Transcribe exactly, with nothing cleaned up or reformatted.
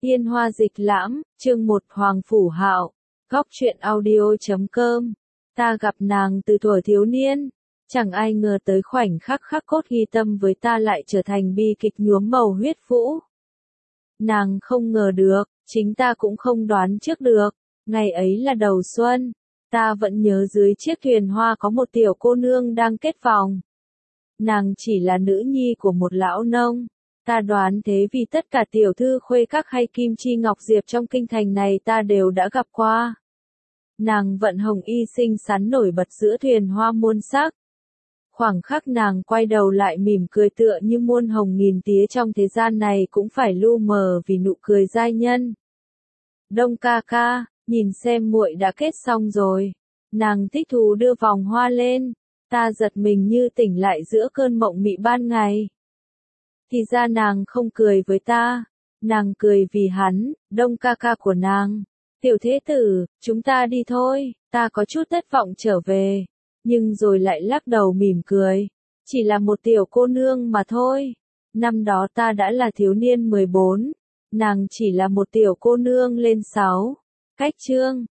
Yên Hoa Dịch Lãm, chương một Hoàng Phủ Hạo, góc truyện audio chấm com. Ta gặp nàng từ thuở thiếu niên, chẳng ai ngờ tới khoảnh khắc khắc cốt ghi tâm với ta lại trở thành bi kịch nhuốm màu huyết vũ. Nàng không ngờ được, chính ta cũng không đoán trước được, ngày ấy là đầu xuân, ta vẫn nhớ dưới chiếc thuyền hoa có một tiểu cô nương đang kết vòng. Nàng chỉ là nữ nhi của một lão nông. Ta đoán thế vì tất cả tiểu thư khuê các hay kim chi ngọc diệp trong kinh thành này ta đều đã gặp qua. Nàng vận hồng y xinh xắn nổi bật giữa thuyền hoa muôn sắc. Khoảng khắc nàng quay đầu lại mỉm cười tựa như muôn hồng nghìn tía trong thế gian này cũng phải lu mờ vì nụ cười giai nhân. Đông ca ca, nhìn xem muội đã kết xong rồi. Nàng thích thú đưa vòng hoa lên. Ta giật mình như tỉnh lại giữa cơn mộng mị ban ngày. Thì ra nàng không cười với ta, nàng cười vì hắn, Đông ca ca của nàng. Tiểu thế tử, chúng ta đi thôi, ta có chút thất vọng trở về, nhưng rồi lại lắc đầu mỉm cười. Chỉ là một tiểu cô nương mà thôi. Năm đó ta đã là thiếu niên mười bốn, nàng chỉ là một tiểu cô nương lên sáu. Cách chương